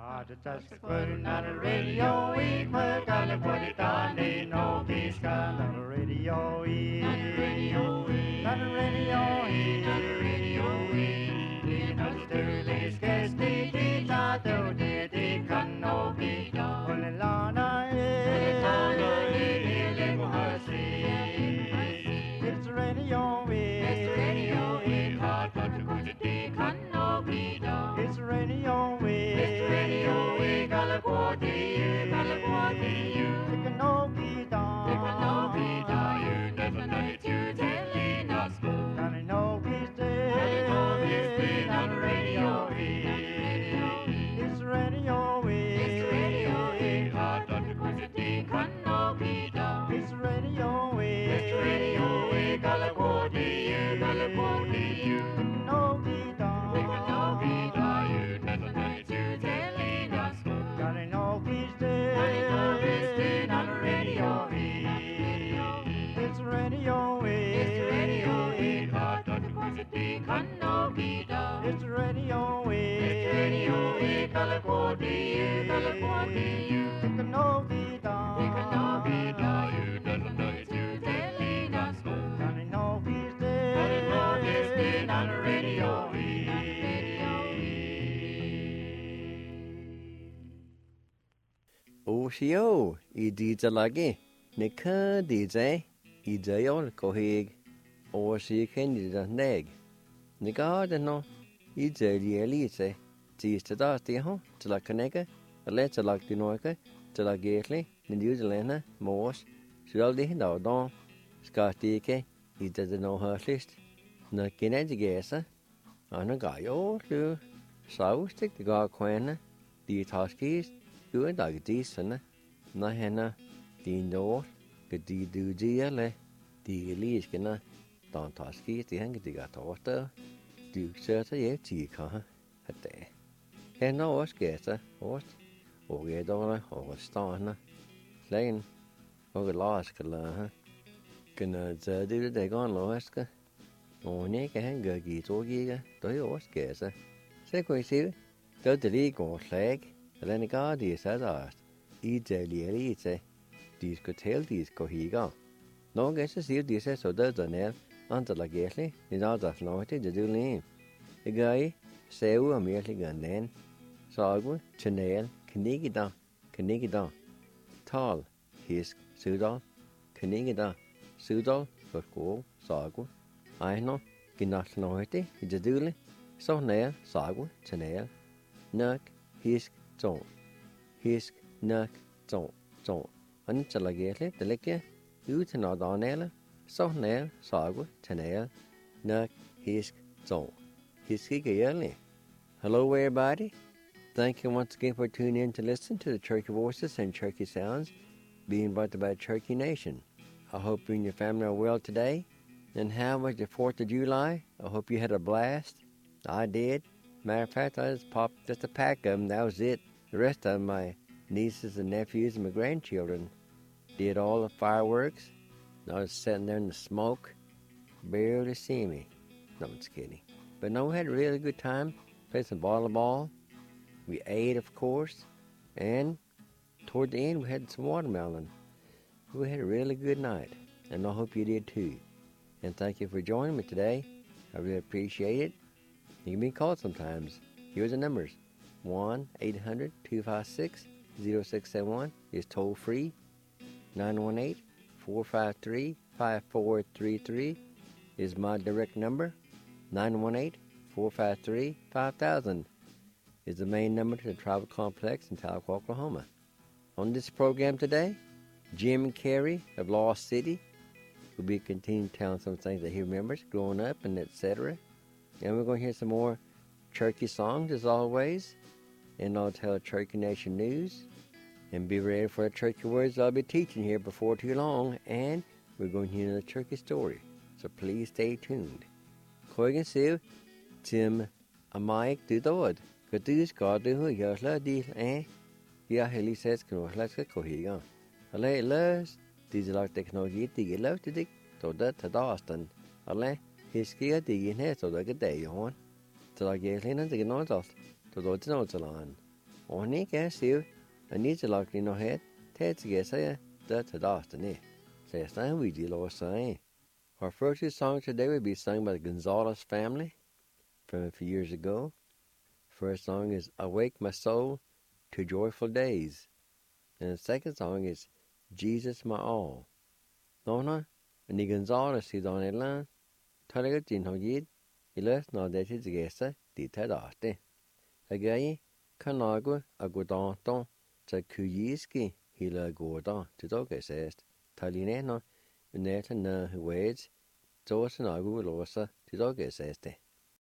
Just putting on the radio, we gotta put it on the no peace on the radio, on the radio, on the radio, on the radio, in Australia's case, the teacher do the can no be done. Only Lana is it's radio, it's radio, it's hard to put it can no be done. It's radio, it's radio, we gotta go to you, gotta go to you. It can no be done, it can no be done. You never know it, you telling us good. And I know he's dead, and I know he's dead on the radio. It's radio, it's radio, it's hard to put it can no be done. It's radio, we gotta go to you, gotta go to you. It can no be done, it can no be done. You never know it, you telling us good. Gotta know he's dead, gotta know he's dead on the radio. It's radio, it's radio, it's hard to put it can no be done. It's radio, we gotta go to you, gotta go to you. It can no be done, it can no be done. You never know it, you telling us good. Gotta know he's dead, gotta know he's dead on the radio. Oshio, DJ lagi, nika DJ, ideo kohig, oshi kendida neg. Nika no, ideo lielise, tis to das diho, to la canega, a letter like the noika, to la gately, the New Zealand, Morse, Shiraldi, Dawdon, Scotike, he doesn't know her list. No kinedi gesa, on a guy, oh, do, so stick the guard quena, the taskis. Cứ đợi tí sẵn nó hẹn tí nô cái tí đu dìa lệ tí lý cái nó toàn thỏa skí tí hẹn cái tí gà thỏa tơ tí sơ thế dễ chỉ khó hả tệ hẹn nó ớt kể sơ ớt ổ ghê đó là ổ stó nó lên ổ cái lo cái là ha cái nó giờ đi để con lo hết cái ổ nhé cái hẹn gờ gì chỗ gì cái tới ớt kể sơ sẽ quay xíu tới tí lý cổ sạc Lenny Gardi said that Lielite, these could tell these cohiga. No guess as if this is so does the nail until la gately, in all that naughty the doolin. The guy, Seu, a merely gun then, Sagu, Chanel, Canigida, Tall, his, Sudal, Canigida, Sudal, but go, Sagu, I know, Ginat naughty, the doolin, so nail, Sagu, Chanel, Nuck, his, Zone. Hisk, nuck, zone. Unchalagate, the liquor, you to not on nail, so nail, sagu, tanail, nuck, hisk, zone. Hiski early. Hello, everybody. Thank you once again for tuning in to listen to the Cherokee Voices and Cherokee Sounds being brought to by Cherokee Nation. I hope you and your family are well today. And how was the 4th of July? I hope you had a blast. I did. Matter of fact, I just popped just a pack of them. That was it. The rest of them, my nieces and nephews and my grandchildren, did all the fireworks. I was sitting there in the smoke, barely see me. No, I'm just kidding. But no, we had a really good time. Played some volleyball. We ate, of course. And toward the end, we had some watermelon. We had a really good night. And I hope you did too. And thank you for joining me today. I really appreciate it. You can be called sometimes. Here's the numbers. 1-800-256-0671 is toll free. 918-453-5433 is my direct number. 918-453-5000 is the main number to the Tribal Complex in Tahlequah, Oklahoma. On this program today, Jim Carey of Lost City will be continuing telling some things that he remembers growing up and etc. And we're going to hear some more Cherokee songs as always. And I'll tell Cherokee Nation news. And be ready for the Cherokee words I'll be teaching here before too long. And we're going to hear another Cherokee story. So please stay tuned. Koigan siu, Tim Amike Dudod. Kadus Gardu Yasla di Ya Heli says Kanoslaska Kohiga. Ale lurs, these like technology to get love to dig to that to Dawson. Ale, his skill digging here so that a day on. So I gave Lena to get on off to the notes along. Og ni kan siu, and ni to lock no head, Ted to get say that to Dawson. Say, stand we deal or say. Our first song today will be sung by the Gonzalez family from a few years ago. First song is Awake My Soul to Joyful Days. And the second song is Jesus My All. Nona, and the Gonzalez is on the line. Talaga din ho yid, ilas na deti zgesa, di tadate. Again, Kanagua, Agudanton, Takuyiski, Hila Gordan, to Dogesest, Talineno, Neta na Wades, Tosanagu Losa, to Dogeseste.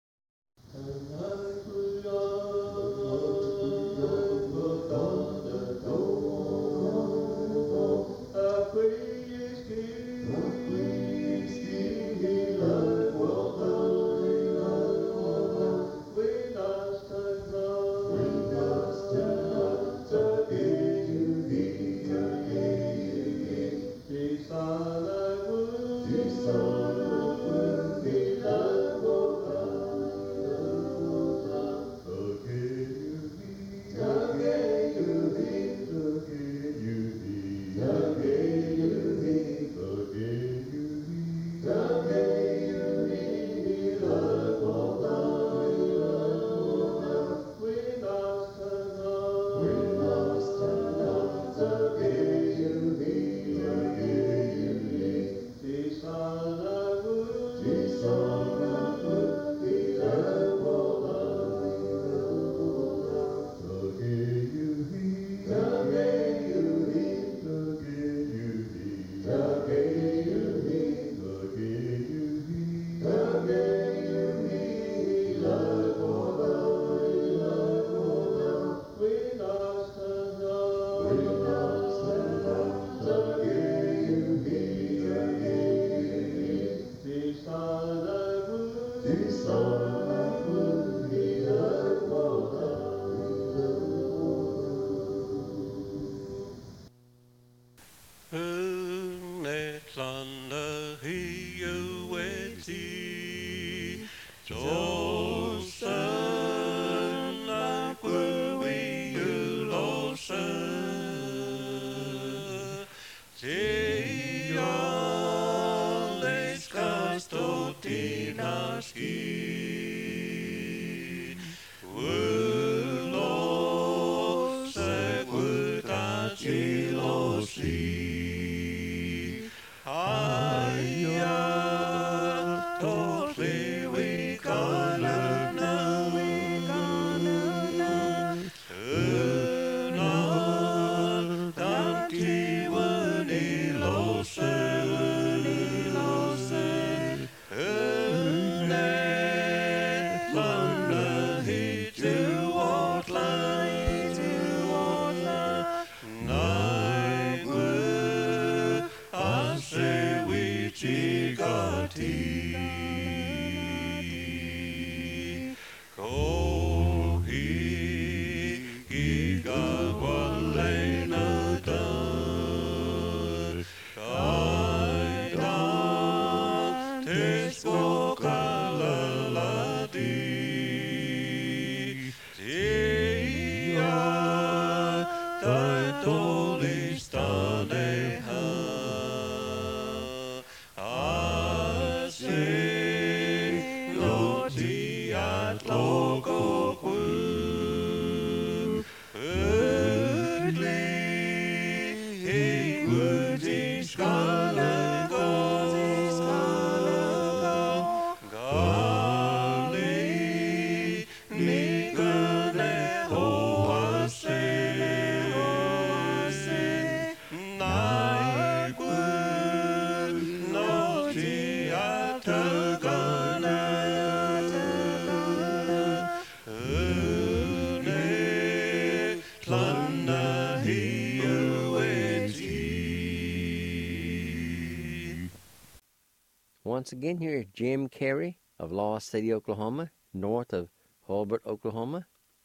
Once again, here is Jim Carey of Lost City, Oklahoma, north of Hulbert, Oklahoma.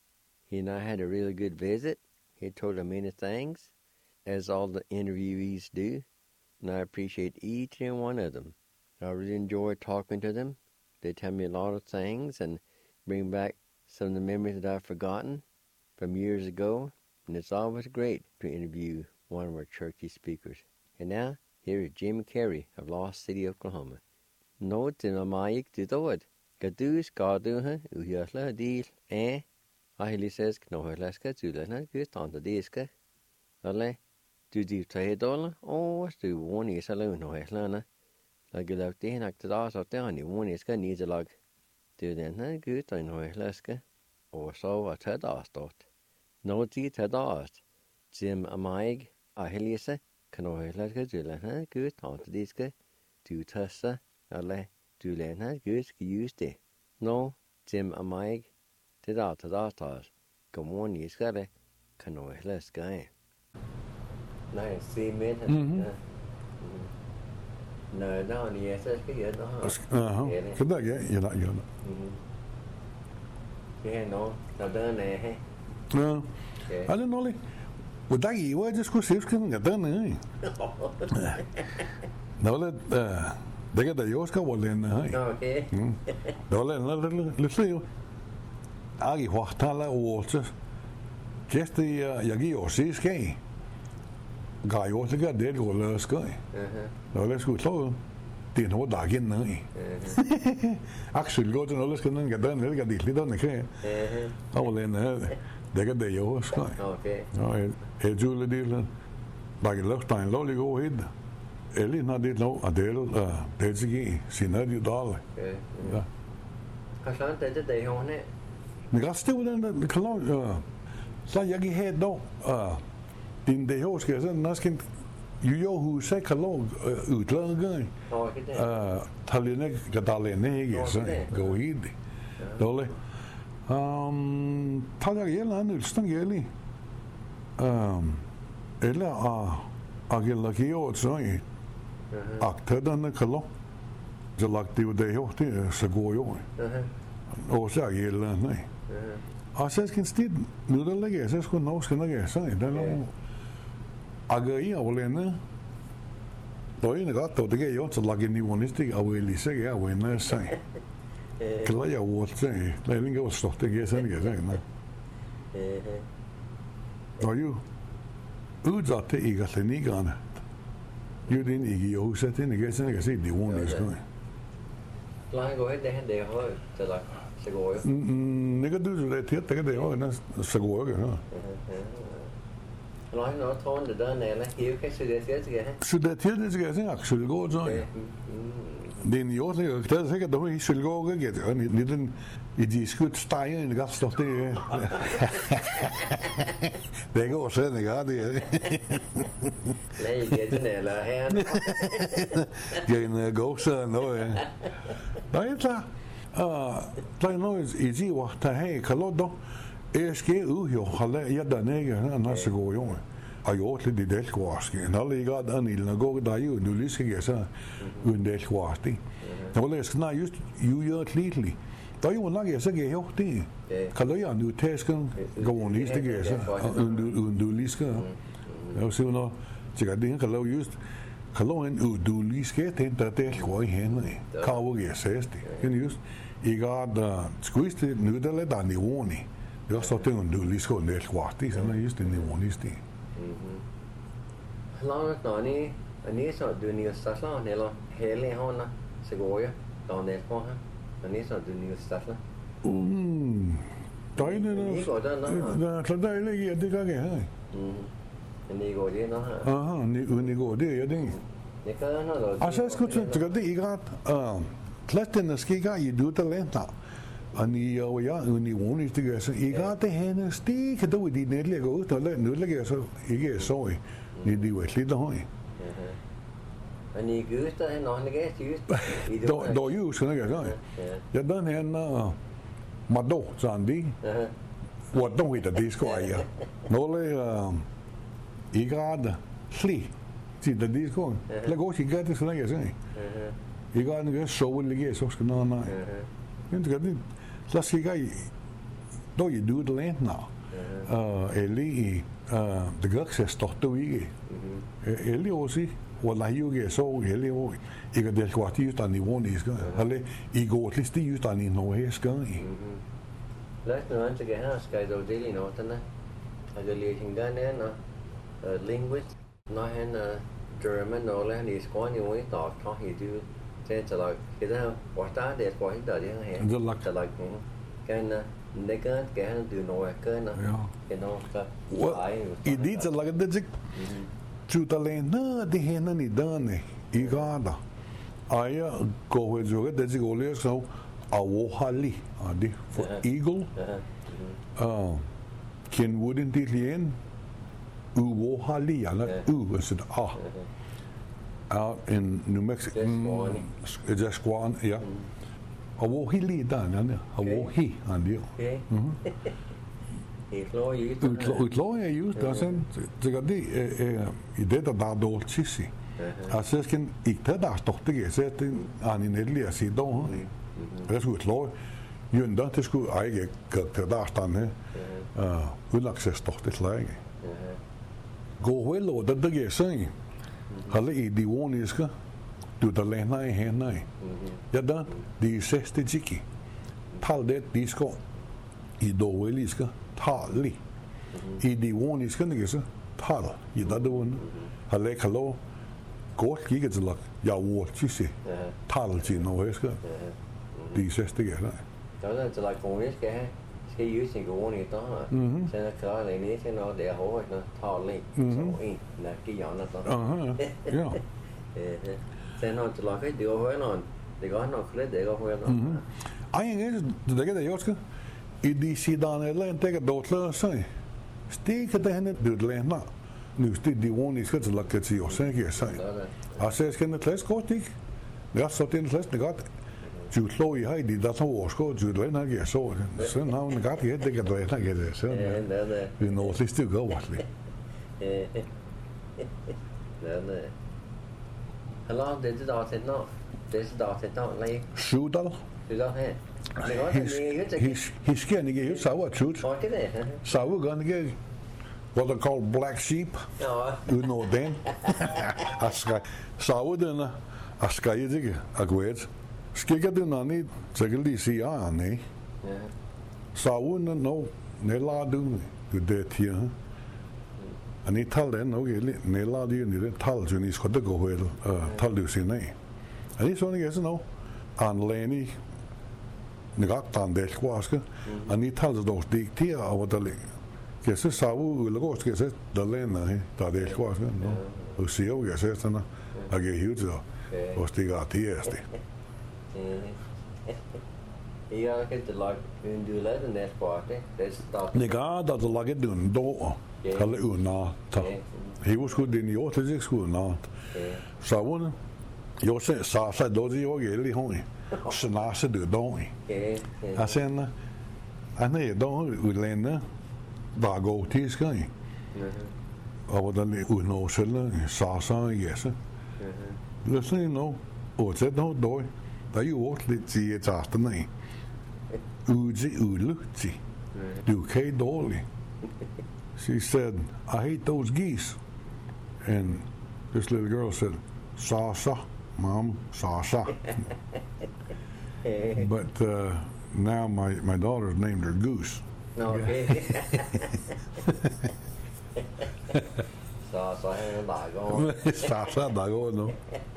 He and I had a really good visit. He told me many things, as all the interviewees do, and I appreciate each and one of them. I really enjoy talking to them. They tell me a lot of things and bring back some of the memories that I've forgotten from years ago, and it's always great to interview one of our churchy speakers. And now, here is Jim Carey of Lost City, Oklahoma. No dinamaik didod, gadus gaduha, uhyasla deal, ahilises knohlaska tulana, gustanta diska. Alle, du $2, du one is alone, no heslana. Like you love the heck to us out there, and you one is needs a log. Do then, good, I know heslaska, or so a tadastot. No tea tadast. Jim amaig, ahilisa, knohlaska tulana, gustanta diska, du tassa. Alle, du lærner Guds use det. Nå, Jim og mig, det der til der godmorgen, I skal det, kan du heller skrive. Nej, se med han. Nå, der er en så skal jeg da. Så der jeg der. Det er nå, der er her. Ja. Alle nolle. Og der I var det skulle se skal der nede. Nolle det kan da jo skal volden her. Okay. Nolle lidt jo. Agi hohtala også. Gæste jeg giver se skal. Gør jo det gør det går løs skal. Nolle skulle slå. Det er noget der igen nede. Axel går til nolle skal den gør den lidt lidt der ikke. Volden her. Det kan det jo skal. Okay. Ja, det jo det. Bare luften lovlig god hit. Eller når det lov at det sige $10. Ja. Kan sådan det der hun er. Men jeg stod den kan så jeg gik her dog din det jo skal sådan næsten jo huset kan lov udlaget. Talene gadalene ikke så gå hit. Dårligt. Tager jeg eller andet stand gældig. Eller agilakio så i aktøderne kalder så lagt det jo det jo det så går jo og så gælder nej og så skal sted nu der ligger så skulle nok skal nok så der er ageri overlende då er det godt det kan jo så lagt ind i vonistik og vil sige ja og en så kan jeg jo så der er ikke så det kan sådan ikke nej og jo udsat til ikke at lide gerne. Jo den ikke jo så den ikke sådan kan se det ordentligt så. Lad gå hen det han der høj til dig. Så går jo. Det kan du så det kan det jo så går jo. Lad nu tror det der næle. Her kan se det skal jeg. Så det det skal jeg så går så. Det er jo det er sikkert du i skal gå ikke det den i de skud steger en gas står det. Det går sådan ikke det. Nej, det er eller her. Det er en god så noget. Nej, så der er noget i de var der her kalot er ske ud jo holde jeg der ikke han så går jo. Og jo det det skvarske. Når det ikke er en går der jo nu lige skal jeg så uden det skvarske. Når det skal nej just jo lidt. Der er jo nok jeg så kan jo det. Kan du jo nu tasken gå næste gang så uden du lige skal. Jeg så når så det kan lov just kan lov en du lige skal den der går i hende. Kan jo jeg sige det. Kan just ikke der squeeze nu der lidt der niveau. Det er så det du lige skal næste kvart så er just det niveau næste. Langt når ni så du ni stasjon eller hele hånda så går jeg der ned på ham. Ni så du ni stasjon. Der er det så der er ikke det kan jeg. Ni går det nå. Aha, ni går det jeg det. Det kan noget. Og så skulle det ikke ret klatten skal ikke i du talent. Og ni og jeg uni wonis det så ikke det hende stik kan du de net lægger ud der nu lægger så ikke så i. Ni det var lidt høj. Men I gyster han når han ikke just. Då jo så jeg så. Jeg den her Mado Sandy. Hvor dog det skal jeg. Nogle i grad sli. Til det skal. Lad gå sig godt så jeg så. I grad det så vil ligge så skal nej. Men det så skal jeg då I do the land now. Eli det gør sig stort du ikke. Eli også والله يوجي سو يلي هو يقدر كواتي تاني ووني اسكا هلا يقول لي ستي تاني نو هي اسكا Lát nữa anh sẽ kể ha, cái đầu tiên là nó tên á, cái lý hình cái này nó linguist, nó hay là German nó là đi qua nhiều cái talk talk gì chứ, thế cho là cái đó quá ta để quá ít đời đi hay, cho là cái này cái từ nội cái nó cái I dit cho là cái dịch chú ta lên nó đi hen nó đi đơn này, ý cái đó, ai có về rồi cái dịch gọi là sao, awohali, đi for eagle, Ken wouldn't đi liền, uwohali, là is it out in New Mexico, Jasquan, yeah. Awohili da, nè, awohi, đi. Utlå är ju där sen det det i det där dolcisi. Alltså ska inte där stort det så att han i nedliga sidan. Det skulle utlå ju ändå det skulle äga det där stanna. Ulaxes stort det läge. Gå väl och det är så. Halla i divoniska du där lämna i henne. Ja då det 60 jiki. Tal det disco i doveliska tali i divoniska det så tal i det då halla kallo gott gick det lag jag vart sig tal till något ska det 60 grej. Đó là cho lại con biết cái dưới thì của này đó sẽ là cái này ní sẽ nó để hổ nó thò lên rồi là cái giỏ nó to sẽ nó cho lại cái điều hơi nó để có nó lấy để có hơi nó ai nghe det cái đấy också i de sidane lên det då så säg stig det henne du lämna nu stid divoniska till att det ju sen jag säg alltså ska det läs kort dig jag så den läs det gott du slår i hej det så årskå du lämna jag så sen har man gott det kan du inte get det så vi når sist du går vad det Hallå det är då sen nå det är då like Sudal här He's getting to get sour truth. Sour gonna get what they call black sheep. You know then. Aska sour then aska yedig agwet. Skiga den nani segli si ani. Sour no ne la du det hier. Ani tal den no geli ne la du ni tal ju ni skotda go hel tal du si nei. Ani so ni ges no an leni Nagatan del quasca, ani tal dos dictia a da le. Che se savu la cosa che se da lena da del quasca, no. O sia o che se sta a che hiuto. O stigati esti. Ja, che te lag un du le den sport, det start. Nega da lag dun do. Kalla una ta. He was good in your physics school now. Savun yo se sa dozi yo geli honi. Snarse du då. Jag sen anne då ulänna var gå till skai. Och då le uno skulle sa yes. Listen no. Och det då där ju åt lite i tasta nej. Uluti. Du kay dålig. She said, I hate those geese. And this little girl said, Sasa, Mom, Sasa. But now my daughter's named her Goose. Okay. Sasa är dagon. Sasa dagon, no.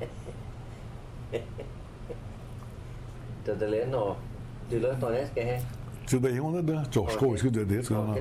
Det är nå. Du låter då det ska här. Så det hon det så ska ska det ska.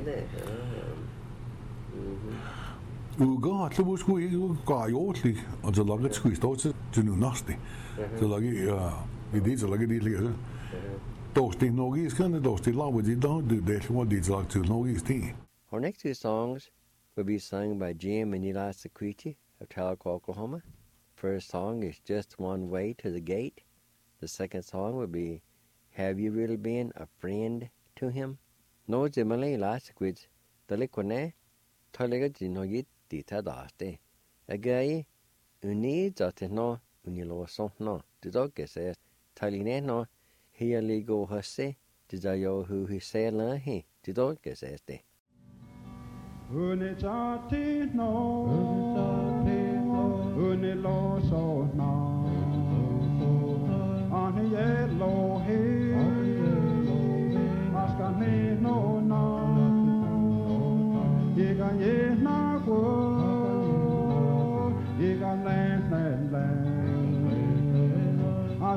Uga att lu skulle ju gå jotli och så laget skulle stå till nu nästa. Så laget vi det så laget det ligger. Då står något ska det då står laget det det vad det så till något sting. Our next two songs will be sung by Jim and Eli Sequiti of Tahlequah, Oklahoma. First song is Just One Way to the Gate. The second song will be Have You Really Been a Friend to Him? No Jim and Eli Sequiti, Tahlequah, Tahlequah no yit dita daste. Again, uni jate no unilo son no. The dog says, Taline no, he aligo hase, Dizayo who he say la he. The dog says de. Unitati no, unilo so no, on yellow hill, ask me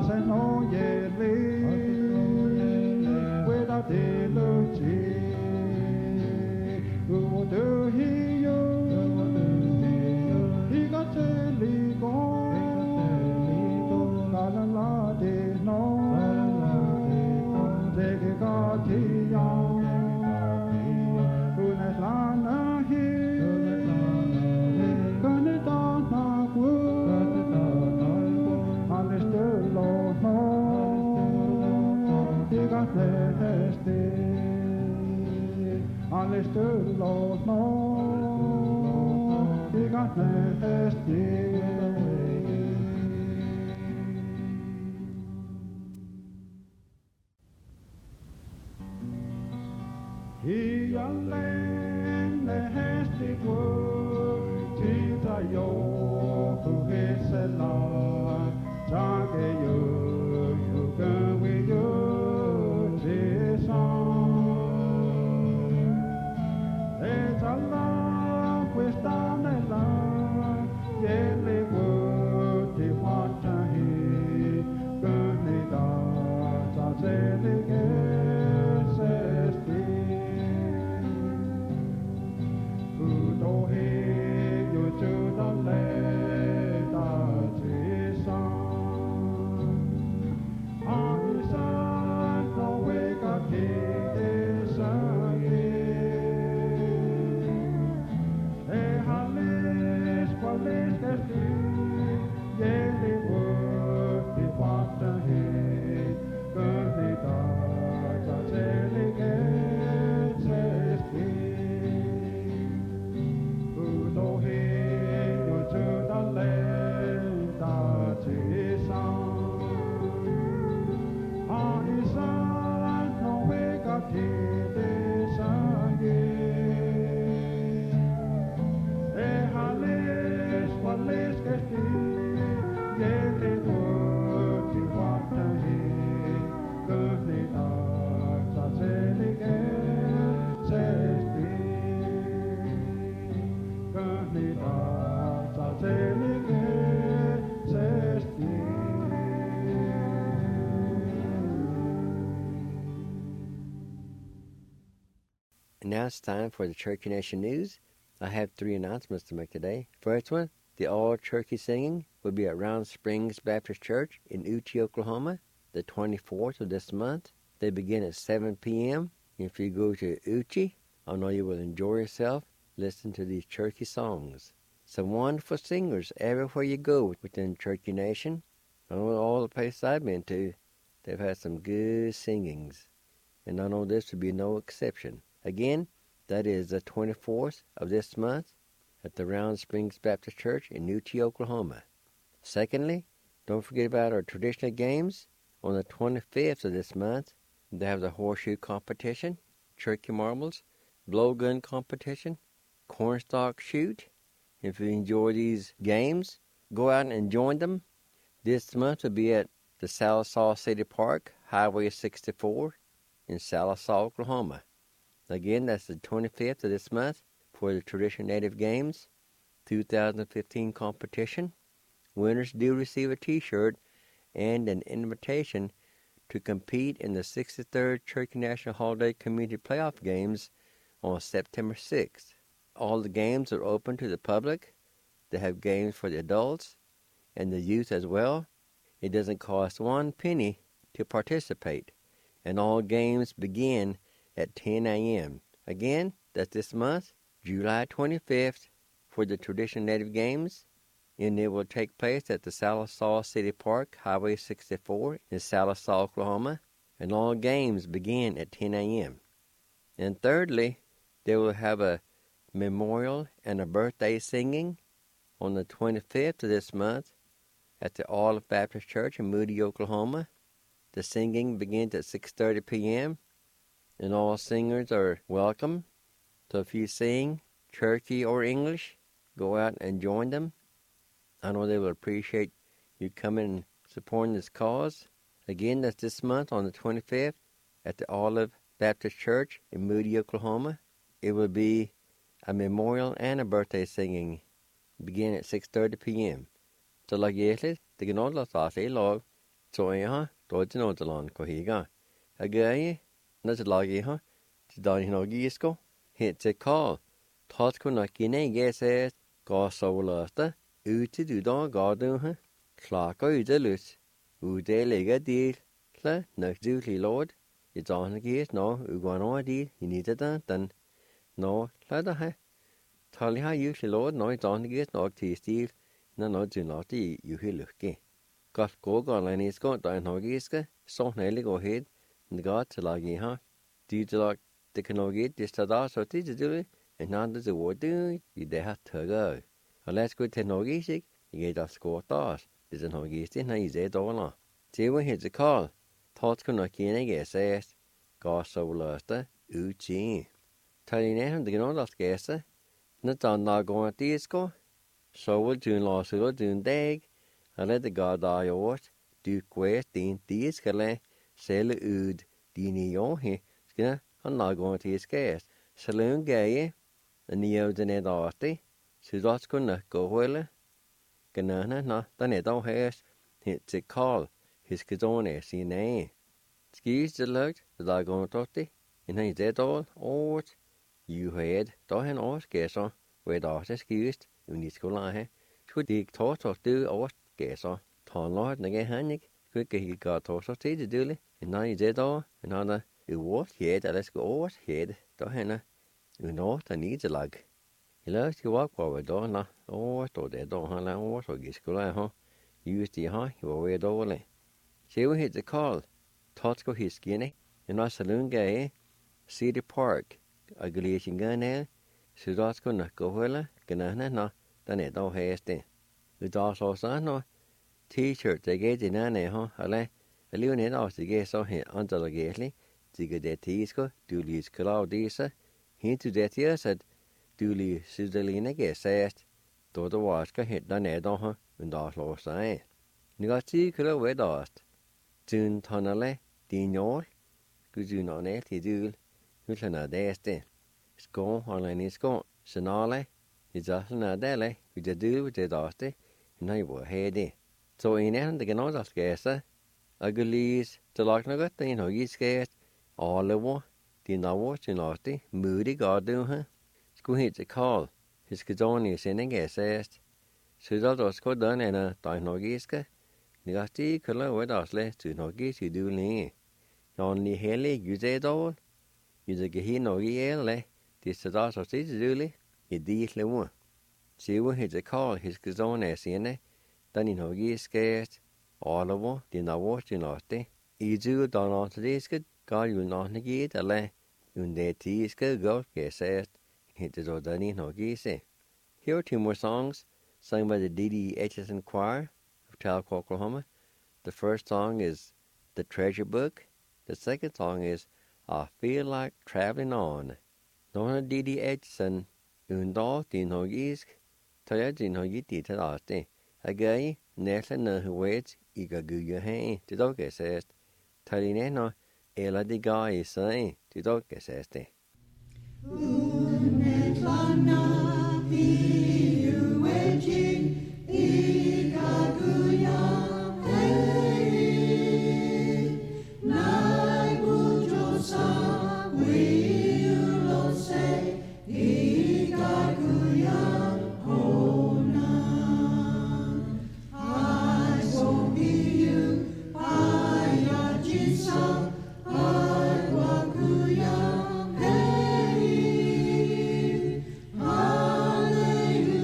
And now it's time for the Cherokee Nation News. I have 3 announcements to make today. First one, the all-Cherokee singing will be at Round Springs Baptist Church in Uchi, Oklahoma, the 24th of this month. They begin at 7 p.m. If you go to Uchi, I know you will enjoy yourself listening to these Cherokee songs. Some wonderful singers everywhere you go within Cherokee Nation. I know all the places I've been to, they've had some good singings. And I know this will be no exception. Again, that is the 24th of this month at the Round Springs Baptist Church in Uchi, Oklahoma. Secondly, don't forget about our traditional games. On the 25th of this month, they have the horseshoe competition, Cherokee marbles, blowgun competition, cornstalk shoot. If you enjoy these games, go out and join them. This month will be at the Sallisaw City Park, Highway 64 in Sallisaw, Oklahoma. Again, that's the 25th of this month for the Traditional Native Games 2015 competition. Winners do receive a T-shirt and an invitation to compete in the 63rd Cherokee National Holiday Community Playoff Games on September 6th. All the games are open to the public. They have games for the adults and the youth as well. It doesn't cost 1 penny to participate, and all games begin at 10 a.m. Again, that's this month, July 25th, for the Traditional Native Games, and it will take place at the Sallisaw City Park, Highway 64 in Sallisaw, Oklahoma, and all games begin at 10 a.m. And thirdly, they will have a memorial and a birthday singing on the 25th of this month at the Olive Baptist Church in Moody, Oklahoma. The singing begins at 6:30 p.m., and all singers are welcome. So if you sing Cherokee or English, go out and join them. I know they will appreciate you coming and supporting this cause. Again, that's this month on the 25th at the Olive Baptist Church in Moody, Oklahoma. It will be a memorial and a birthday singing beginning at 6:30 p.m. Så lag hjärtligt, det kan nådlas av sig lag, So dodge no the lawn cohiga. A gay, not a lagi, to dine no gisco, hit a call. Tot not guinea guess it, go so luster, to do dog garden, clock or the loot, de lega deal, cla, no duty lord, it's on the gate, no, no deal, you need it then, no, ladder ha. Tally ha usually lord, no, it's on the gate, no tea steel, no, do not eat, you hear lucky. Got go and it's got down hogiska, so nearly go ahead, and got to lagi do the like the canoe get this to that, so did you do it, and now there's a word do, you they have to go. And let's go to Nogisik, you get us score toss, there's an Hogistin, now you say dollar. See when here's a call, thoughts can not get a says, go so luster, uchi. Telling him the gnome of guesser, not on not going at disco, so we'll do loss of doing dag. I let the god die out, do quest in discale, sell ud, dini he, skinner, and not going to his gas. Saloon gay, and neo the net arty, so that's gonna go well. Ganana, not the net all has, hits a call, his gazone, see nay. Skis the luck, the dog on totty, and he's dead all, or you had, dohen or scarcer, where the artist skised, when you school I could dig taught or do or Gæsser, tårnløjt, når jeg han ikke, kunne ikke gøre torser til det dølle, en nej det dog, en anden øvort hæt, eller skal over hæt, der henne, når der niet til lag. Jeg lavede skal walk på der, nå, over stod det dog, han lavede over, så gik skulle jeg have, just det her, jeg var ved dårlig. Så vi hed det call, tåt skulle hiskene, en når saloon gav, City Park, og glæsjen gerne, så der skulle nok gå heller, gerne, nå, der dog hæste. Vi der så sådan noget t-shirt, der gav den anden eller alligevel net også, det gav så her andre der gældig, det gav det tisko, du lige skrav disse, hen til det her, så du lige sydeline gav sagst, da du var skal hen der ned og men der slår sig. Nu går til kilo ved dørst. Tun tonnele, din jord, du når ned til dul, hylden af det skå eller en skå, senale, det er sådan af det, vi det dul det dørste. Nej, hvor hædig. Så en af dem, der kan også skæse, og gå lige til lagt noget, der en højt skæst, Oliver, din over til næste, modig godt du her. Skulle helt til Karl, det skal dog i sending af sæst. Så der er også godt den ene, der er noget skæst. Det er stig, kan lave et afslæg til noget skæst, du længe. Når den lige heldig, du det dog, du det kan helt noget i alle, det skal der så stig til døle, i de slår. Så helt til Karl, det skal dog af sende, den i noget skæst, Oliver, din over til næste. I du der til det skal gør jo nok ikke eller under det skal gå gæsest. Helt så den i noget se. Here are two more songs sung by the D.D. Aitchison Choir of Talc, Oklahoma. The first song is The Treasure Book. The second song is I Feel Like Traveling On. Donna D.D. Aitchison, undå din højisk, tager din højit til afsted. Agay, næsten noget højt, I kan gøre her, det dog gæsest. Talineno, eller det gør I sig, det dog gæsest. Hallelujah.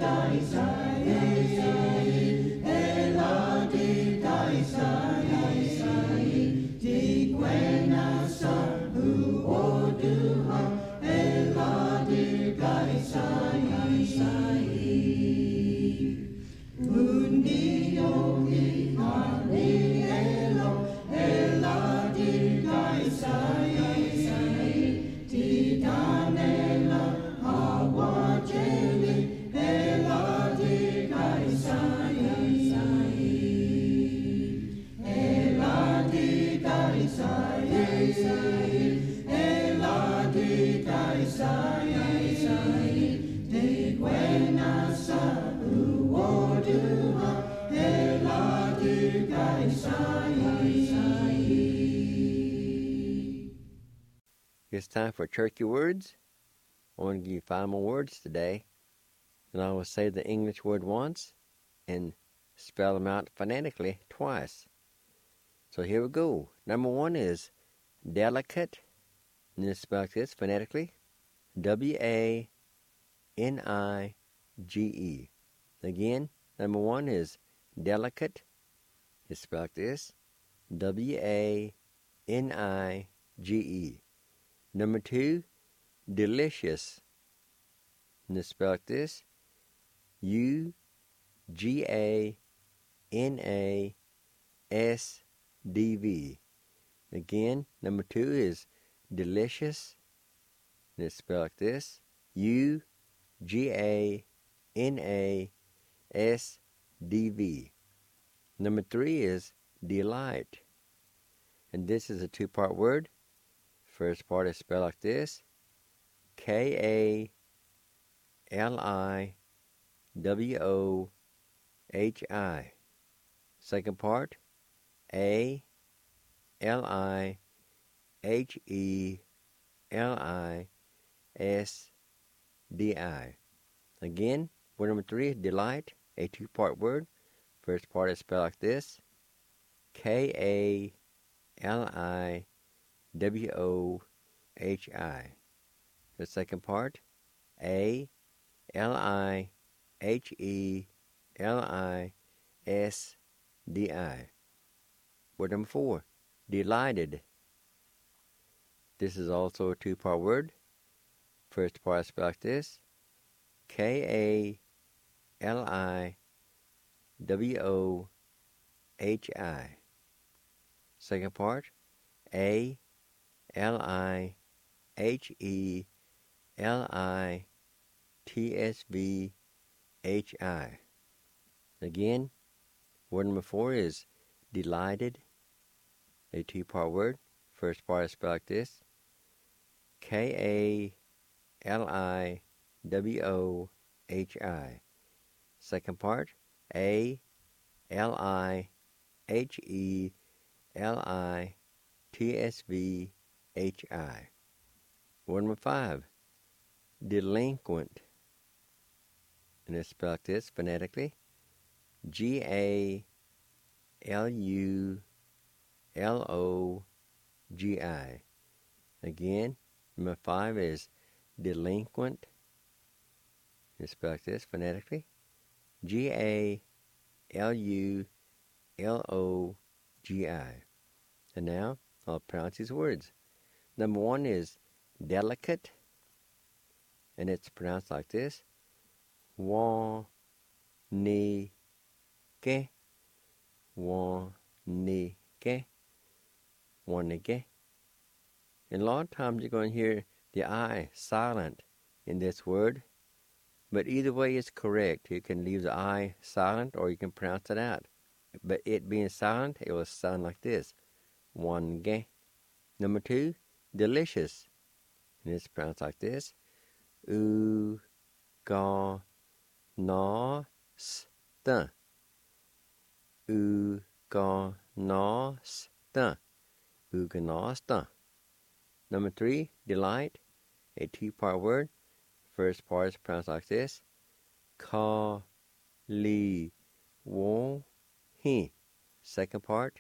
It's time for Turkey Words. I want to give you 5 more words today, and I will say the English word once and spell them out phonetically twice. So here we go. Number 1 is delicate, and it's spelled this phonetically, W-A-N-I-G-E. Again, number 1 is delicate, it's spelled this, W-A-N-I-G-E. Number 2, delicious, and it's spelled this, U-G-A-N-A-S-D-V. Again, number 2 is delicious, and it's spelled like this, U-G-A-N-A-S-D-V. Number 3 is delight, and this is a 2-part word. First part is spelled like this, K-A-L-I-W-O-H-I. Second part, A-L-I-H-E-L-I-S-D-I. Again, word number 3 is delight, a 2-part word. First part is spelled like this, K-A-L-I-W-O-H-I. The second part, A-L-I-H-E-L-I-S-D-I. Word number 4, delighted. This is also a 2-part word. First part is spelled like this, K-A-L-I-W-O-H-I. Second part, A-L-I-H-E-L-I-T-S-V-H-I. Again, word number 4 is delighted, a 2-part word. First part is spelled like this, K-A-L-I-W-O-H-I. Second part, A-L-I-H-E-L-I-T-S-V-H-I. Word number 5, delinquent, and it's spelled like this phonetically, G-A-L-U-L-O-G-I. Again, number 5 is delinquent, it's spelled like this phonetically, G-A-L-U-L-O-G-I. And now, I'll pronounce these words. Number 1 is delicate, and it's pronounced like this, Wa-ni-ke, Wa-ni-ke, Wa-ni-ke. And a lot of times you're going to hear the I silent in this word, but either way is correct. You can leave the I silent or you can pronounce it out. But it being silent, it will sound like this, One-ge. Number 2, delicious, and it's pronounced like this, U-ga-na-sta, U-ga-na-sta, U-ga-na-sta. Number 3, delight, a 2-part word. First part is pronounced like this, Ka-li-wo-hi. Second part,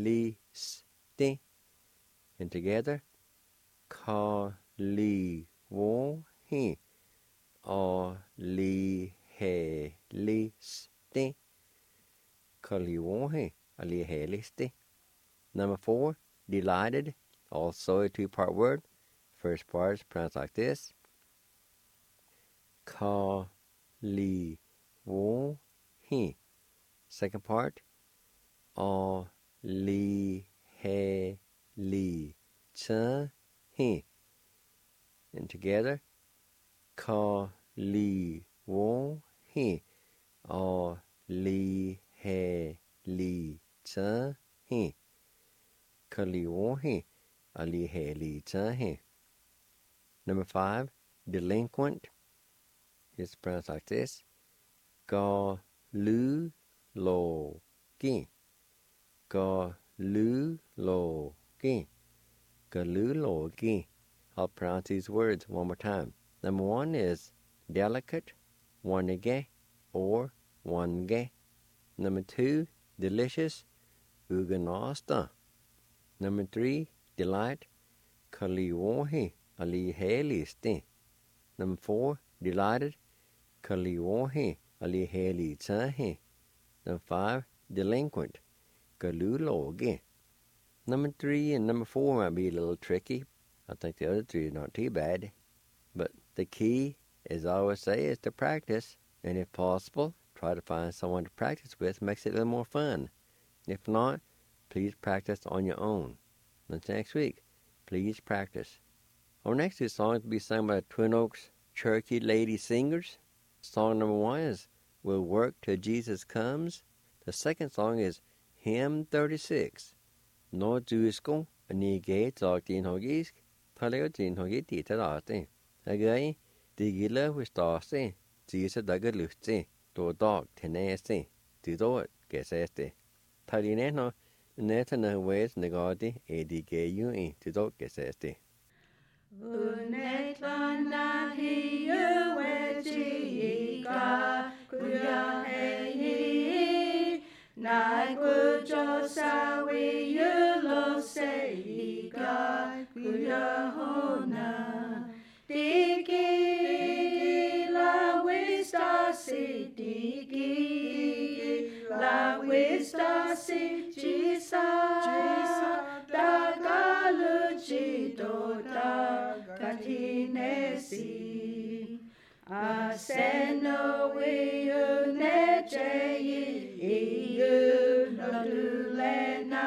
A-li-he-li-sti. And together, Ka-li-wo-hi. wo he a li he li sti. Kali wo he a li he li sti. Number 4, delighted, also a two-part word. First part is pronounced like this. Ka li wo he. Second part, a li he li cha he. And together, ka li wo he, a li he li cha he. Ka li wo he, a li he li cha he. Number 5, delinquent. It's pronounced like this. Ga lu lo ki. Ga lu lo ki. Ga lu lo ki. I'll pronounce these words one more time. Number 1 is delicate, wanige, or wange. Number 2, delicious, uganasta. Number 3, delight, kaliwohi, alihelisti. Number 4, delighted, kaliwohi, aliheli. Number 5, delinquent, kalulogi. Number 3 and number 4 might be a little tricky. I think the other 3 are not too bad. But the key, as I always say, is to practice. And if possible, try to find someone to practice with. Makes it a little more fun. If not, please practice on your own. Until next week, please practice. Our next 2 songs will be sung by Twin Oaks Cherokee Lady Singers. Song number 1 is We'll Work Till Jesus Comes. The second song is Hymn 36. No Juisko, Anige, Talk Din Hogisk, Paleo Din Hogiti Tadate. Again, Digila with Starse, Jesus Dagaluste, Do Dog Teneste, Tidoit, Geseste. Talineno, Netana West Negati, Edigayui, Tidot Geseste. Unetlana hiu wejika kuya hei na kujo sawi yulo seika kuya hona diki la wista si jisa dagaluchi dota katinesi aseno wiu neche iu nodulena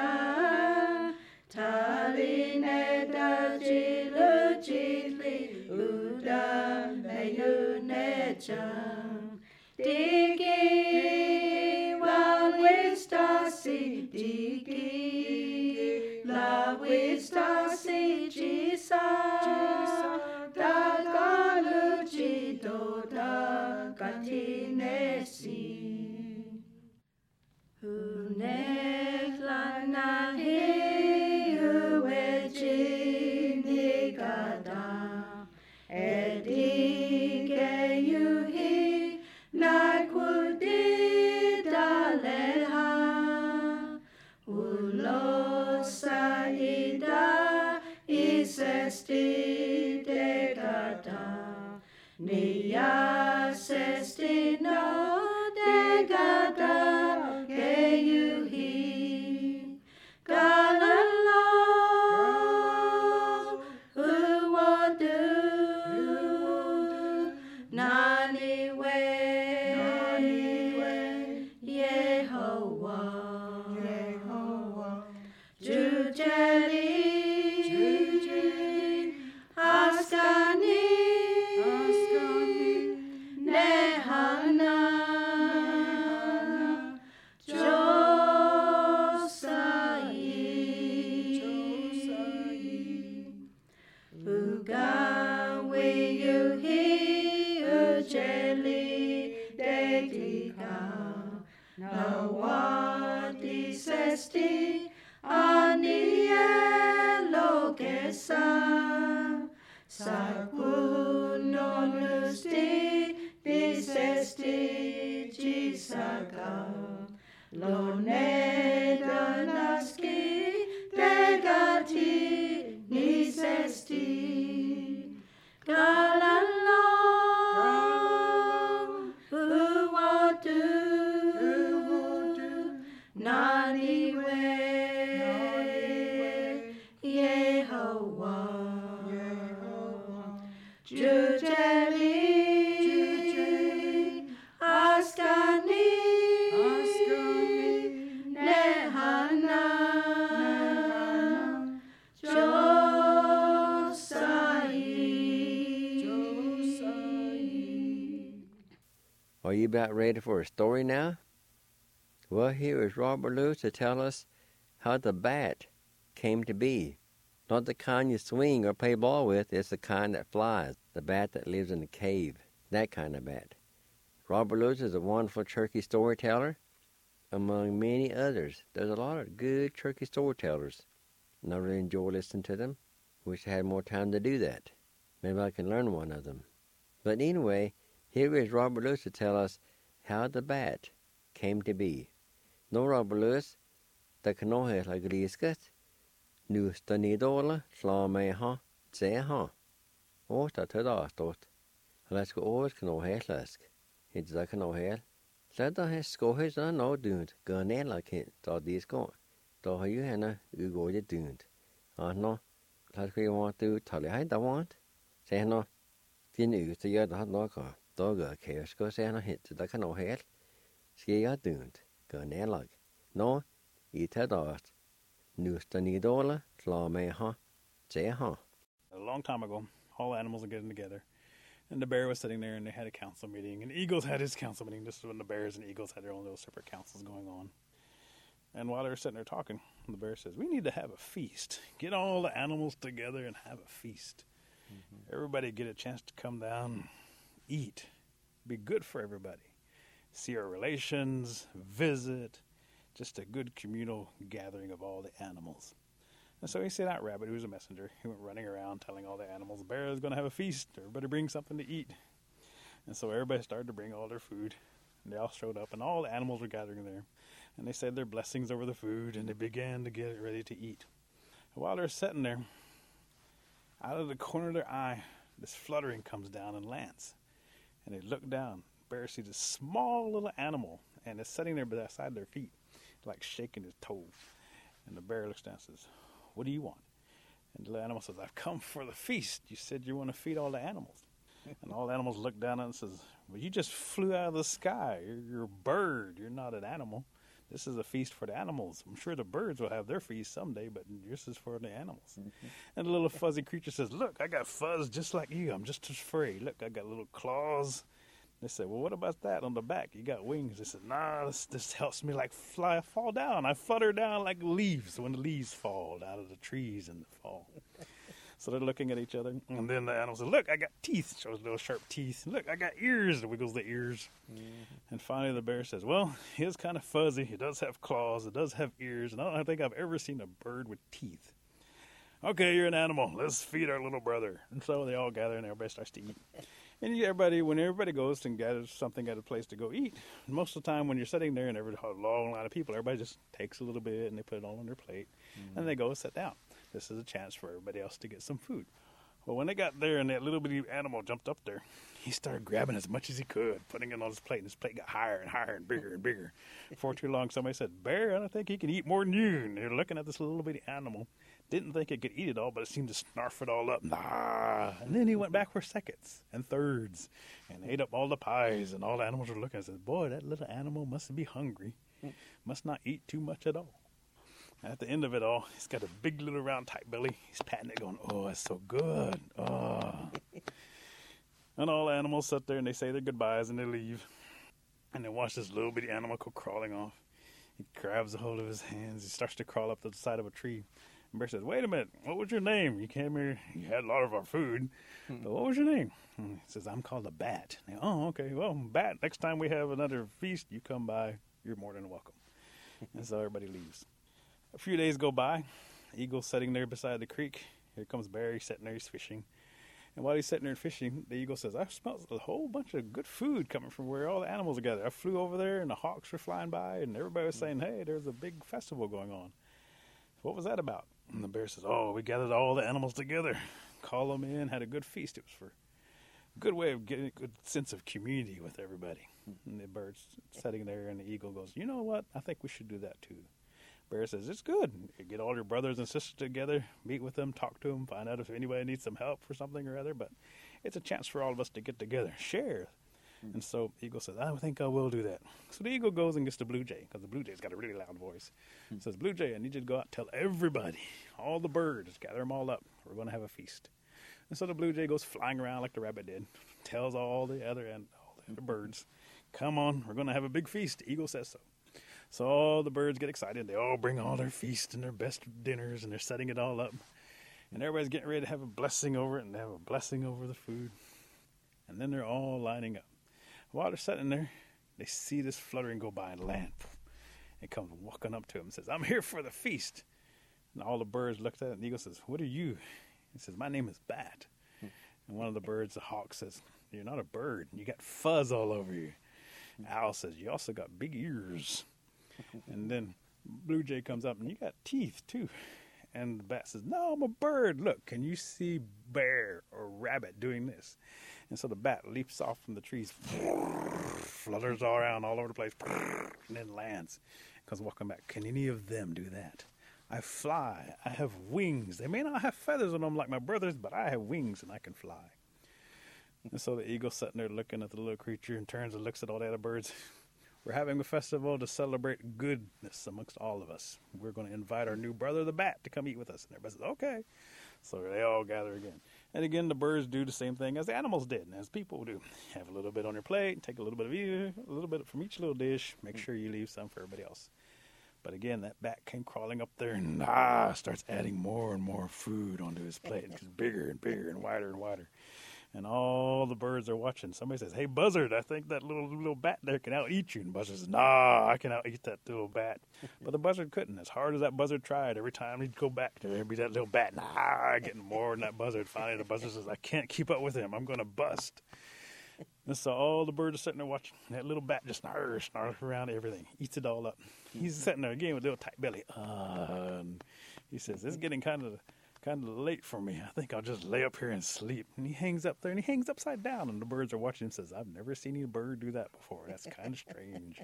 taline dajilu jili uda meyu necha digi digi la wista si jisa dagaluchi doda katinesi uneklana hiu weji nigada edige yuhi naikudida leha Saida isesti degada, nia sesti no degada, geuhi galalo uwadu naniwe Yehovah. Jujeli, askani, nehana, Josai, ugawe yuhi ujeli dedika, nawadi sesti. Anielo kesa sakunonusti bisesti jisaka lonedanaski degati nisesti Jujeli, Askani, Nehana, Josai. Are you about ready for a story now? Well, here is Robert Lewis to tell us how the bat came to be. Not the kind you swing or play ball with, it's the kind that flies, the bat that lives in a cave, that kind of bat. Robert Lewis is a wonderful Cherokee storyteller, among many others. There's a lot of good Cherokee storytellers, and I really enjoy listening to them. Wish I had more time to do that. Maybe I can learn one of them. But anyway, here is Robert Lewis to tell us how the bat came to be. No, Robert Lewis, the canoe la grisket, nu stanidola, slameha, tseha. Åsta till dastot. Läsk års canoe läsk. Inte da canoe. Läda här skohus är nå dunt, ganela kint, da disko. Då har ju henne ugår dunt. Nå, läsk vi want to tala här da want. Säg nå, din ut så gör det här något. Då går kersko säg nå hit da canoe. Ska jag dunt. Ganelag. No, itadat. Nustanidola, Tlameha, Zeha. A long time ago, all the animals were getting together, and the bear was sitting there, and they had a council meeting, and Eagles had his council meeting. This is when the bears and Eagles had their own little separate councils going on. And while they were sitting there talking, the bear says, "We need to have a feast. Get all the animals together and have a feast. Everybody get a chance to come down, eat. Be good for everybody. See our relations, visit, just a good communal gathering of all the animals." And so he sent out Rabbit, who was a messenger. He went running around telling all the animals, the bear is going to have a feast. Everybody bring something to eat. And so everybody started to bring all their food. And they all showed up, and all the animals were gathering there. And they said their blessings over the food, and they began to get ready to eat. And while they're sitting there, out of the corner of their eye, this fluttering comes down and lands. And they look down. Bear sees this small little animal, and it's sitting there beside their feet, like shaking his toe. And the bear looks down and says, "What do you want?" And the little animal says, "I've come for the feast. You said you want to feed all the animals." And all the animals look down at it and says, "Well, you just flew out of the sky. You're a bird. You're not an animal. This is a feast for the animals. I'm sure the birds will have their feast someday, but this is for the animals." And the little fuzzy creature says, "Look, I got fuzz just like you. I'm just as free. Look, I got little claws." They said, "Well, what about that on the back? You got wings." They said, "Nah, this helps me like fall down. I flutter down like leaves when the leaves fall out of the trees in the fall." So they're looking at each other. And then the animal says, "Look, I got teeth." Shows little sharp teeth. "Look, I got ears." And wiggles the ears. And finally the bear says, "Well, he is kind of fuzzy. He does have claws. It does have ears. And I don't think I've ever seen a bird with teeth. Okay, you're an animal. Let's feed our little brother." And so they all gather and everybody starts to eat. And when everybody goes and gathers something at a place to go eat, most of the time when you're sitting there and there's a long line of people, everybody just takes a little bit and they put it all on their plate and they go sit down. This is a chance for everybody else to get some food. Well, when they got there and that little bitty animal jumped up there, he started grabbing as much as he could, putting it on his plate, and his plate got higher and higher and bigger and bigger. Before too long, somebody said, "Bear, I don't think he can eat more than you." And they're looking at this little bitty animal. Didn't think it could eat it all, but it seemed to snarf it all up. Nah. And then he went back for seconds and thirds and ate up all the pies, and all the animals were looking and said, "Boy, that little animal must be hungry. Must not eat too much at all." At the end of it all, he's got a big little round tight belly. He's patting it going, "Oh, it's so good. Oh." And all the animals sit there and they say their goodbyes and they leave. And they watch this little bitty animal go crawling off. He grabs a hold of his hands. He starts to crawl up the side of a tree. And Bear says, "Wait a minute. What was your name? You came here. You had a lot of our food. But what was your name?" And he says, "I'm called a bat." And, "Oh, okay. Well, Bat, next time we have another feast, you come by. You're more than welcome." And so everybody leaves. A few days go by. Eagle's sitting there beside the creek. Here comes Bear. He's sitting there. He's fishing. And while he's sitting there fishing, the eagle says, "I smell a whole bunch of good food coming from where all the animals are gathered. I flew over there, and the hawks were flying by, and everybody was saying, 'Hey, there's a big festival going on.' What was that about?" And the bear says, "Oh, we gathered all the animals together, called them in, had a good feast. It was for a good way of getting a good sense of community with everybody." And the bird's sitting there, and the eagle goes, "You know what? I think we should do that too. Bear says, it's good. You get all your brothers and sisters together, meet with them, talk to them, find out if anybody needs some help for something or other. But it's a chance for all of us to get together, share. And so Eagle says, I think I will do that. So the eagle goes and gets the blue jay, because the blue jay's got a really loud voice. Says, Blue Jay, I need you to go out and tell everybody, all the birds, gather them all up. We're going to have a feast. And so the blue jay goes flying around like the rabbit did, tells all the other birds, come on, we're going to have a big feast. The eagle says so. So all the birds get excited. They all bring all their feast and their best dinners, and they're setting it all up. And everybody's getting ready to have a blessing over it, and they have a blessing over the food. And then they're all lining up. While they're sitting there, they see this fluttering go by and land. It comes walking up to him and says, I'm here for the feast. And all the birds looked at it, and the eagle says, what are you? He says, my name is Bat. And one of the birds, the hawk, says, you're not a bird. You got fuzz all over you. Owl says, you also got big ears. And then Blue Jay comes up, and you got teeth, too. And the bat says, no, I'm a bird. Look, can you see bear or rabbit doing this? And so the bat leaps off from the trees, flutters all around all over the place, and then lands. Comes walking back. Can any of them do that? I fly. I have wings. They may not have feathers on them like my brothers, but I have wings and I can fly. And so the eagle's sitting there looking at the little creature and turns and looks at all the other birds. We're having a festival to celebrate goodness amongst all of us. We're going to invite our new brother, the bat, to come eat with us. And everybody says, okay. So they all gather again. And again, the birds do the same thing as the animals did and as people do. Have a little bit on your plate, take a little bit of you, a little bit from each little dish. Make sure you leave some for everybody else. But again, that bat came crawling up there and starts adding more and more food onto his plate. It gets bigger and bigger and wider and wider. And all the birds are watching. Somebody says, hey, Buzzard, I think that little bat there can out-eat you. And Buzzard says, nah, I can out-eat that little bat. But the Buzzard couldn't. As hard as that Buzzard tried, every time he'd go back, there'd be that little bat, getting more than that Buzzard. Finally, the Buzzard says, I can't keep up with him. I'm going to bust. And so all the birds are sitting there watching. That little bat just snarls around everything, eats it all up. He's sitting there again with a little tight belly. And he says, it's getting kind of late for me. I think I'll just lay up here and sleep. And he hangs up there, and he hangs upside down, and the birds are watching him and says, I've never seen any bird do that before. That's kind of strange.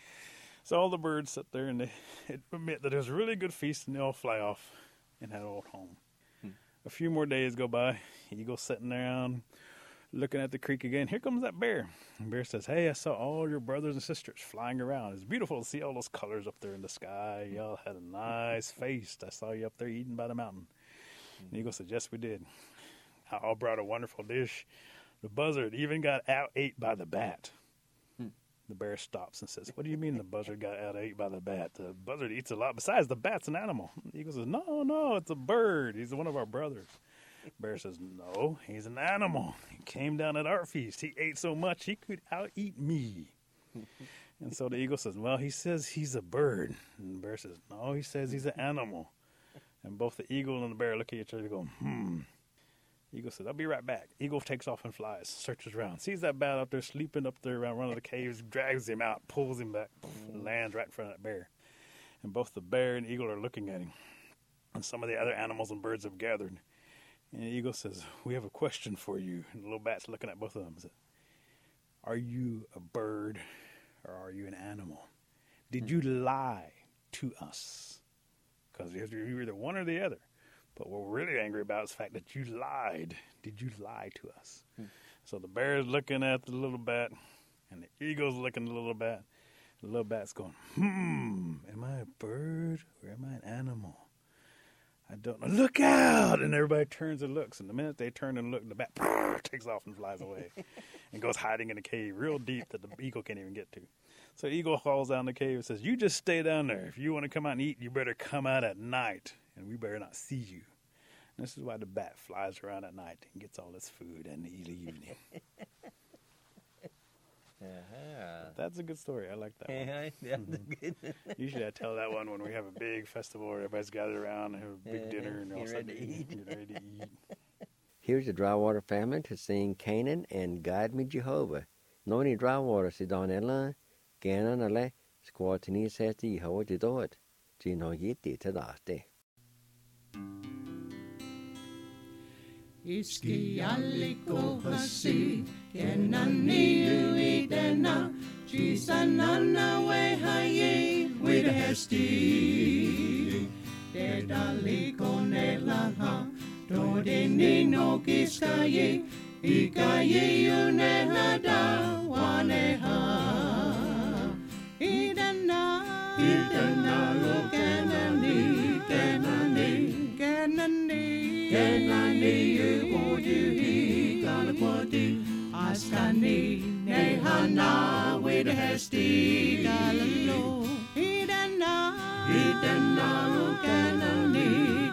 So all the birds sit there, and they admit that there's a really good feast, and they all fly off and head old home. A few more days go by. Eagle's sitting down, looking at the creek again. Here comes that bear. And bear says, hey, I saw all your brothers and sisters flying around. It's beautiful to see all those colors up there in the sky. Y'all had a nice feast. I saw you up there eating by the mountain. And Eagle said, yes, we did. I all brought a wonderful dish. The buzzard even got out-ate by the bat. The bear stops and says, what do you mean the buzzard got out-ate by the bat? The buzzard eats a lot. Besides, the bat's an animal. The eagle says, no, it's a bird. He's one of our brothers. Bear says, no, he's an animal. He came down at our feast. He ate so much he could out-eat me. And so the eagle says, well, he says he's a bird. And the bear says, no, he says he's an animal. And both the eagle and the bear look at each other and go, Eagle says, I'll be right back. Eagle takes off and flies, searches around, sees that bat up there, sleeping up there around one of the caves, drags him out, pulls him back, lands right in front of that bear. And both the bear and eagle are looking at him. And some of the other animals and birds have gathered. And the eagle says, we have a question for you. And the little bat's looking at both of them and says, are you a bird or are you an animal? Did you lie to us? Because you're either one or the other. But what we're really angry about is the fact that you lied. Did you lie to us? So the bear's looking at the little bat, and the eagle's looking at the little bat. The little bat's going, am I a bird or am I an animal? I don't know. Look out! And everybody turns and looks. And the minute they turn and look, the bat takes off and flies away and goes hiding in a cave real deep that the eagle can't even get to. So the eagle falls down the cave and says, you just stay down there. If you want to come out and eat, you better come out at night, and we better not see you. And this is why the bat flies around at night and gets all its food in the evening. That's a good story. I like that one. Good. Usually I tell that one when we have a big festival where everybody's gathered around and have a big dinner and all ready to eat. Here's the Drywater family to sing Canaan and Guide Me Jehovah. Noni Drywater si don ela, Gana nale, squatini seti Jehovah di doet. Gino yiti tadate. Iski aliko hasi, kenani uidena, jisanana we haye, with a hesti. liko ne laha, do de nino kiskaye, ikaye yu ne hada, wane ha. Idana, lo kenani, yu wodu hi, galakwadi, astani, ne hana, with hesti, galalo. Idana, lo kenani,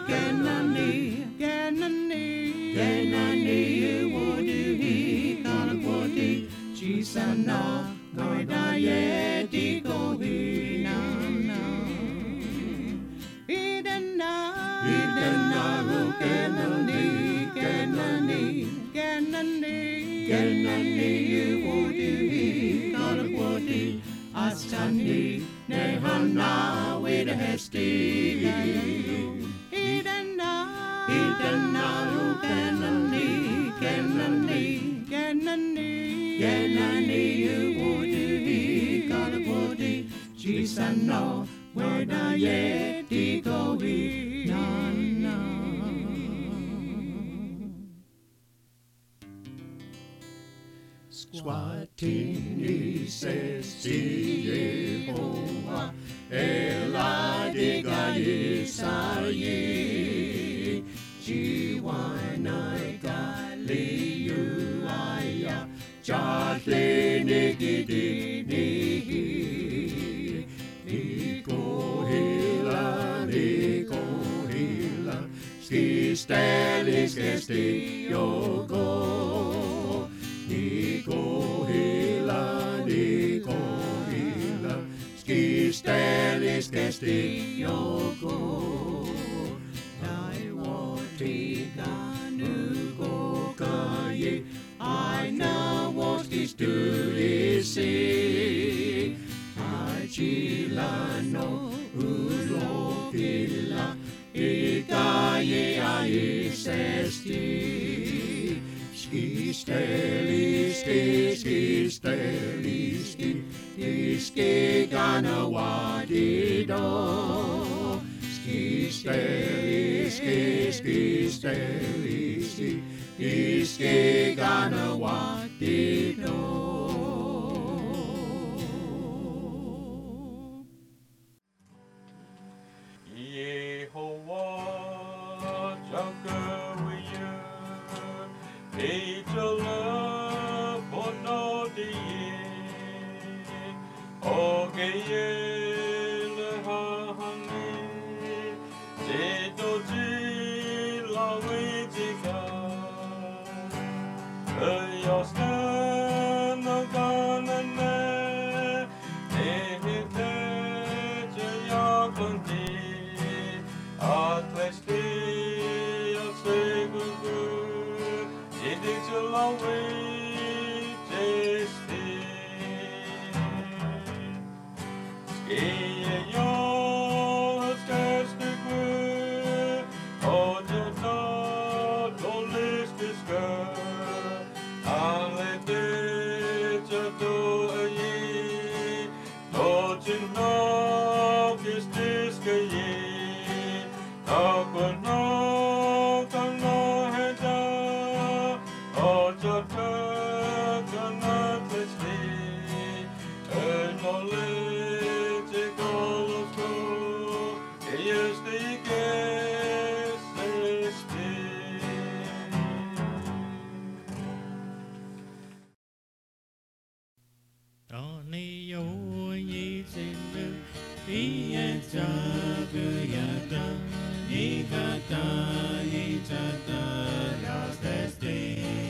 yu wodu hi, galakwadi, chisana, goida ye, diko hi, na. Idana, lo kenani, yu wodu hi, galakwadi, astani, nehana, with a hesti, Idana, lo kenani, yu wodu hi, galakwadi, chisana, weda ye, diko hi, na. Swatini says, Yehovah, Ela diga Yisaye, Jiwanai Gali Uaya, Jadle Nigidini, Niko Hila, Skistelis Gesti Yogo. Niko hila, skistelis kesti joko. Naivotika nukokaji, aina vuoskis tylisi. Ajilano ulokilla, ikaji aisesti. Skisteliski, iski gana wadido. Skisteliski, iski gana wadido. Yehovah, Jacob, Ejala bonodie, ogeye lehani, jedoji lawitika, eyasna naganane, ehite jayakundi, atlesti asegugu. Digital away, tasty. Ski yo, scarce the good. Oh, the dog, don't list this girl. I'll let it do a ye. Don't you know this ye? Talk or no, come no head down. Oh, your turn cannot let me. Knowledge it goes through. Yes, they guess they speak. Tony yo yi zindu, iye jagu yada, ikata ichata yastesti.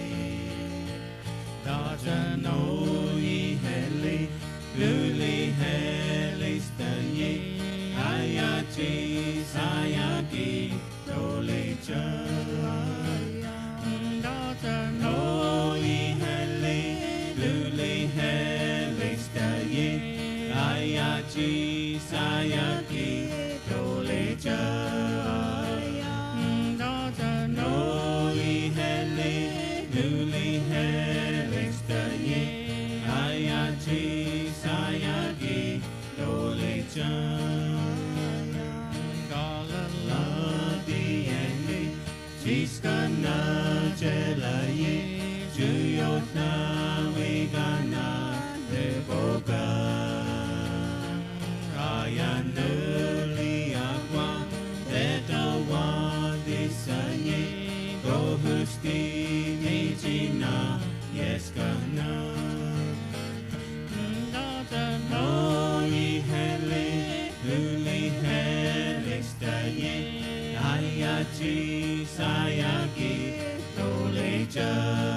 Daja no i heli, luli heli staye, ayachi sayaki dole chay. Daja no i heli, luli heli staye, ayachi sayaki dole chay. Daja no i heli, luli heli staye, ayachi sayaki dole chay. Gala la Yota Wegana Deboga Rayanuli Aqua Teta Wadisaye Gohusti Nijina Yeskana Nota Noi Hele Luli Helestaye Ayachi Sayaki Toleja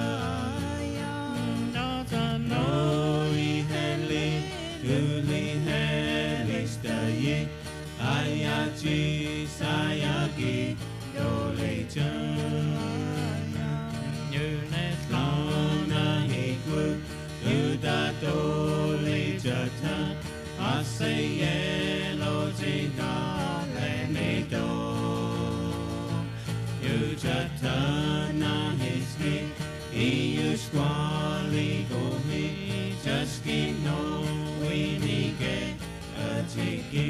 Nota Noi Hele Luli Helestaye Ayachi Sayaki Toleja Yunetlana Hikwu Yuda Toleja Asaye Lojika Lenedo Yujatana Hiski Iyushwali Gohi Jaski no Winike Atiki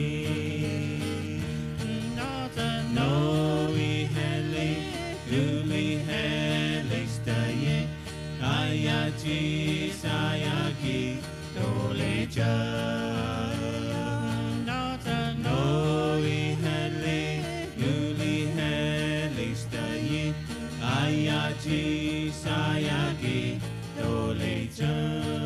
Nota no Ihele Luli Helestaye Ayachi Sayaki Toleja Nota no Ihele Luli Helestaye Ayachi Sayaki Toleja.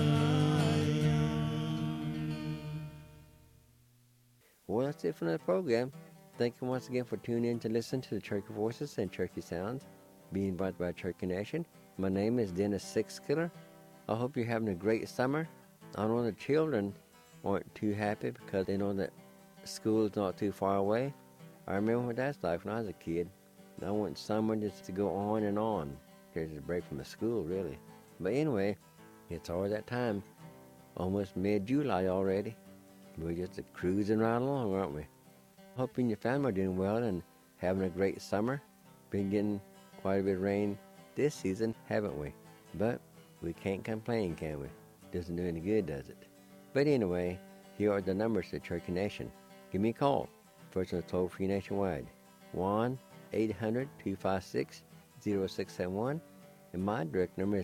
Well, that's it for the program. Thank you once again for tuning in to listen to the Cherokee Voices and Cherokee Sounds, being brought by Cherokee Nation. My name is Dennis Sixkiller. I hope you're having a great summer. I know the children aren't too happy because they know that school is not too far away. I remember what that's like when I was a kid. I want summer just to go on and on. There's a break from the school, really. But anyway, it's already that time. Almost mid-July already. We're just cruising right along, aren't we? Hope you and your family are doing well and having a great summer. Been getting quite a bit of rain this season, haven't we? But we can't complain, can we? Doesn't do any good, does it? But anyway, here are the numbers to Cherokee Nation. Give me a call. First one is toll-free nationwide. 1-800-256-0671. And my direct number is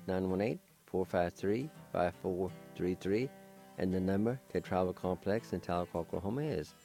918-453-5433. And the number to Travel Complex in Tahlequah, Oklahoma is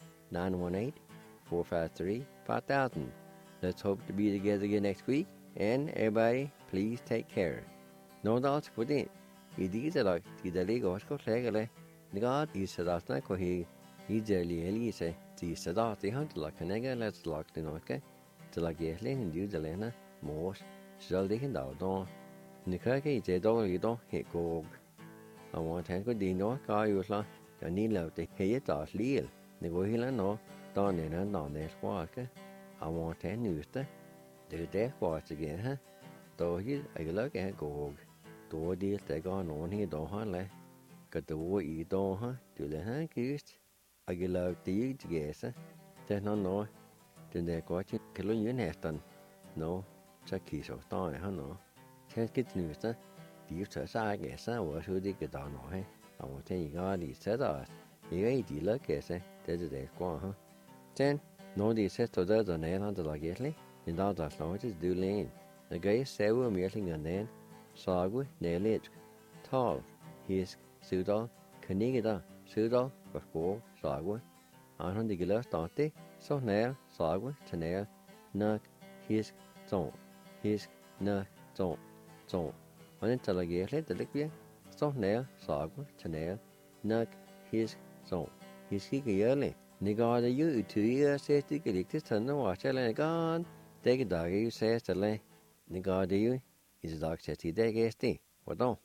918-453-5000. Let's hope to be together again next week. And everybody, please take care. No doubt for it. It is like the Lego Scotland. The God is that like he easily Elise. The Sadati hunt like a nigger, let's lock the noke. To like Yesling and do the Lena, Morse, shall they can down. Nikaki, the dog you don't hit gog. I want to go dino, car you la. I need love to hear it as leal. The go hill and no, down in and down there squawk. I want 10 news. Do death watch again, huh? Though he, I look at gog. Do deal they gone on here, don't hunt. Got the war eat on her, do the hand kissed. I get love to you to guess, huh? There's no. Then they're watching Killian Heston. No, Chucky's or Star, huh? No. Can't get news, huh? Do you say, I guess, I was who did get down on her. I will tell you, God, he said us. You ain't the luck, guess, eh? There's a day squaw, huh? Then, no, the sister does a nail on the luggage, and all that long as do lane. The guy said we're meeting and then, Sagwe, nail it. Tall, his, Sudal, Canigada, Sudal, before, Sagwe. On the glass dante, so nail, Sagwe, to nail, knock, his, zone, his, knock, zone, zone. On the luggage, the liquid, so nail, Sagwe, to nail, knock, his, zone. His kick yearly. Nigga, you 2 years says the elected son of Washer and gone. Take a dog, you says the lay. Nigga, you is a dog says he day, guess thee. What don't?